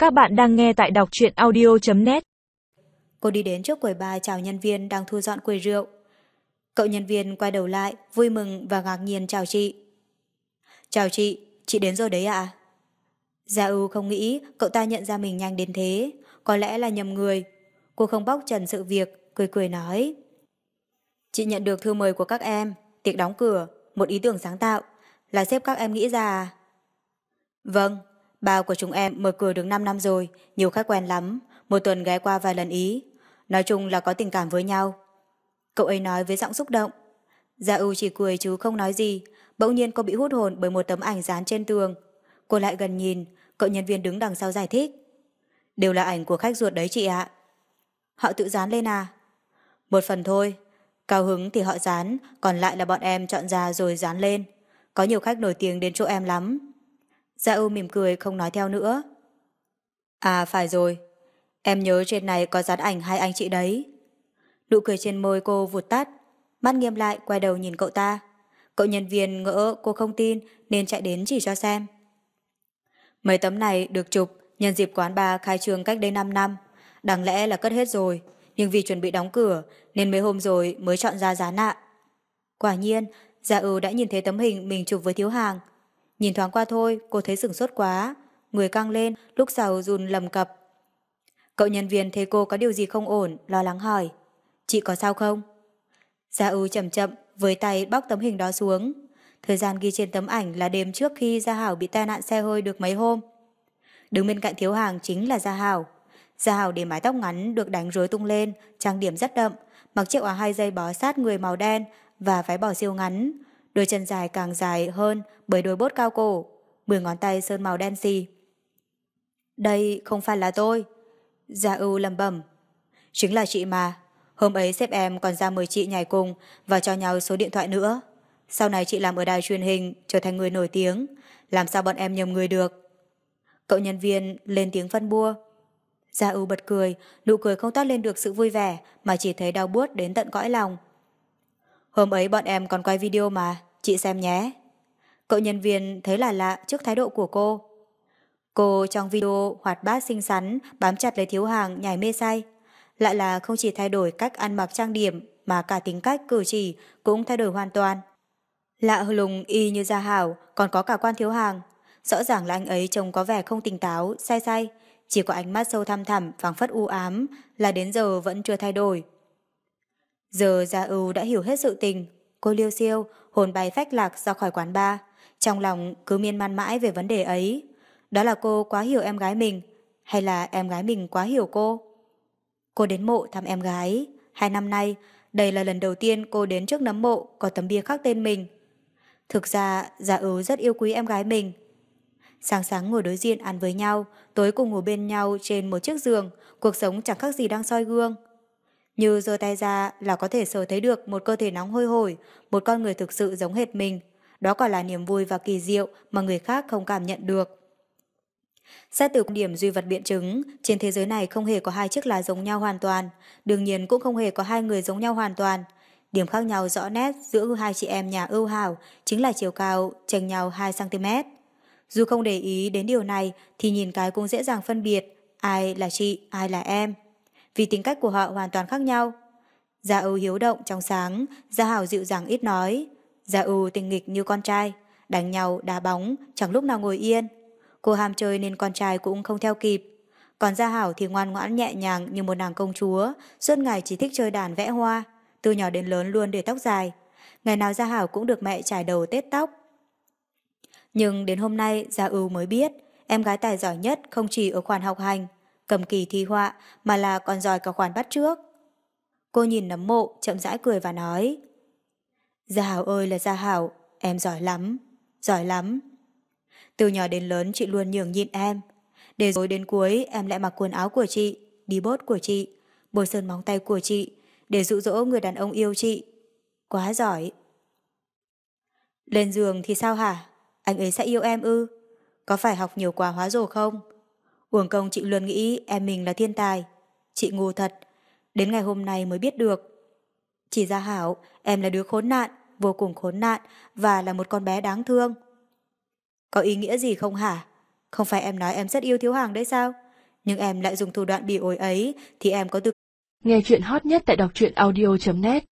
Các bạn đang nghe tại đọc truyện audio.net. Cô đi đến trước quầy bar chào nhân viên đang thu dọn quầy rượu. Cậu nhân viên quay đầu lại, vui mừng và ngạc nhiên chào chị. Chào chị đến rồi đấy ạ. Gia Ưu không nghĩ cậu ta nhận ra mình nhanh đến thế, có lẽ là nhầm người. Cô không bóc trần sự việc, cười cười nói. Chị nhận được thư mời của các em, tiệc đóng cửa, một ý tưởng sáng tạo, là sếp các em nghĩ ra à? Vâng, bar của chúng em mở cửa được 5 năm rồi, nhiều khách quen lắm, một tuần ghé qua vài lần ý. Nói chung là có tình cảm với nhau. Cậu ấy nói với giọng xúc động. Gia Ưu chỉ cười chứ không nói gì, bỗng nhiên cô bị hút hồn bởi một tấm ảnh dán trên tường. Cô lại gần nhìn, cậu nhân viên đứng đằng sau giải thích. Đều là ảnh của khách ruột đấy chị ạ. Họ tự dán lên à? Một phần thôi, cao hứng thì họ dán, còn lại là bọn em chọn ra rồi dán lên. Có nhiều khách nổi tiếng đến chỗ em lắm. Gia Ưu mỉm cười không nói theo nữa. À phải rồi, em nhớ trên này có dán ảnh hai anh chị đấy. Nụ cười trên môi cô vụt tắt, mắt nghiêm lại quay đầu nhìn cậu ta. Cậu nhân viên ngỡ cô không tin nên chạy đến chỉ cho xem. Mấy tấm này được chụp nhân dịp quán bar khai trương cách đây 5 năm. Đáng lẽ là cất hết rồi, nhưng vì chuẩn bị đóng cửa nên mấy hôm rồi mới chọn ra dán ạ. Quả nhiên, Gia Ưu đã nhìn thấy tấm hình mình chụp với Thiếu Hàng. Nhìn thoáng qua thôi, cô thấy sửng sốt quá. Người căng lên, lúc sau run lầm cập. Cậu nhân viên thấy cô có điều gì không ổn, lo lắng hỏi. Chị có sao không? Gia Ưu chậm chậm, với tay bóc tấm hình đó xuống. Thời gian ghi trên tấm ảnh là đêm trước khi Gia Hảo bị tai nạn xe hơi được mấy hôm. Đứng bên cạnh Thiếu Hàng chính là Gia Hảo. Gia Hảo để mái tóc ngắn được đánh rối tung lên, trang điểm rất đậm, mặc chiếc áo 2 dây bó sát người màu đen và váy bò siêu ngắn. Đôi chân dài càng dài hơn bởi đôi bốt cao cổ, 10 ngón tay sơn màu đen xì. Đây không phải là tôi. Gia Ưu lẩm bẩm. Chính là chị mà. Hôm ấy sếp em còn ra mời chị nhảy cùng và cho nhau số điện thoại nữa. Sau này chị làm ở đài truyền hình, trở thành người nổi tiếng. Làm sao bọn em nhầm người được? Cậu nhân viên lên tiếng phân bua. Gia Ưu bật cười, nụ cười không toát lên được sự vui vẻ mà chỉ thấy đau buốt đến tận cõi lòng. Hôm ấy bọn em còn quay video mà, chị xem nhé. Cậu nhân viên thấy là lạ trước thái độ của cô. Cô trong video hoạt bát xinh xắn, bám chặt lấy Thiếu Hàng nhảy mê say. Lại là không chỉ thay đổi cách ăn mặc trang điểm mà cả tính cách cử chỉ cũng thay đổi hoàn toàn. Lạ lùng y như Gia Hảo, còn có cả Quan Thiếu Hàng. Rõ ràng là anh ấy trông có vẻ không tỉnh táo, say say. Chỉ có ánh mắt sâu thăm thẳm, phảng phất u ám là đến giờ vẫn chưa thay đổi. Giờ Gia Ưu đã hiểu hết sự tình. Cô liêu xiêu, hồn bay phách lạc ra khỏi quán bar. Trong lòng cứ miên man mãi về vấn đề ấy. Đó là cô quá hiểu em gái mình, hay là em gái mình quá hiểu cô? Cô đến mộ thăm em gái. 2 năm nay, đây là lần đầu tiên cô đến trước nấm mộ có tấm bia khắc tên mình. Thực ra, Gia Ưu rất yêu quý em gái mình. Sáng sáng ngồi đối diện ăn với nhau, tối cùng ngủ bên nhau trên một chiếc giường, cuộc sống chẳng khác gì đang soi gương. Như giơ tay ra là có thể sờ thấy được một cơ thể nóng hôi hổi, một con người thực sự giống hệt mình. Đó còn là niềm vui và kỳ diệu mà người khác không cảm nhận được. Xét từ quan điểm duy vật biện chứng, trên thế giới này không hề có hai chiếc lá giống nhau hoàn toàn, đương nhiên cũng không hề có hai người giống nhau hoàn toàn. Điểm khác nhau rõ nét giữa hai chị em nhà ưu hảo chính là chiều cao chênh nhau 2 cm. Dù không để ý đến điều này thì nhìn cái cũng dễ dàng phân biệt ai là chị, ai là em. Vì tính cách của họ hoàn toàn khác nhau. Gia Ưu hiếu động trong sáng, Gia Hảo dịu dàng ít nói. Gia Ưu tinh nghịch như con trai, đánh nhau, đá bóng, chẳng lúc nào ngồi yên. Cô ham chơi nên con trai cũng không theo kịp. Còn Gia Hảo thì ngoan ngoãn nhẹ nhàng như một nàng công chúa, suốt ngày chỉ thích chơi đàn vẽ hoa, từ nhỏ đến lớn luôn để tóc dài. Ngày nào Gia Hảo cũng được mẹ chải đầu tết tóc. Nhưng đến hôm nay Gia Ưu mới biết, em gái tài giỏi nhất không chỉ ở khoản học hành, cầm kỳ thi họa, mà là còn giỏi cả khoản bắt chước. Cô nhìn nấm mộ, chậm rãi cười và nói. Gia Hảo ơi là Gia Hảo, em giỏi lắm, giỏi lắm. Từ nhỏ đến lớn chị luôn nhường nhịn em. Để rồi đến cuối em lại mặc quần áo của chị, đi bốt của chị, bôi sơn móng tay của chị, để dụ dỗ người đàn ông yêu chị. Quá giỏi. Lên giường thì sao hả? Anh ấy sẽ yêu em ư? Có phải học nhiều quá hóa rồ không? Uổng công chị luôn nghĩ em mình là thiên tài. Chị ngu thật. Đến ngày hôm nay mới biết được. Chỉ Gia Hảo, em là đứa khốn nạn, vô cùng khốn nạn và là một con bé đáng thương. Có ý nghĩa gì không hả? Không phải em nói em rất yêu Thiếu Hàng đấy sao? Nhưng em lại dùng thủ đoạn bỉ ổi ấy thì em có tư. Nghe chuyện hot nhất tại đọc truyện audio.net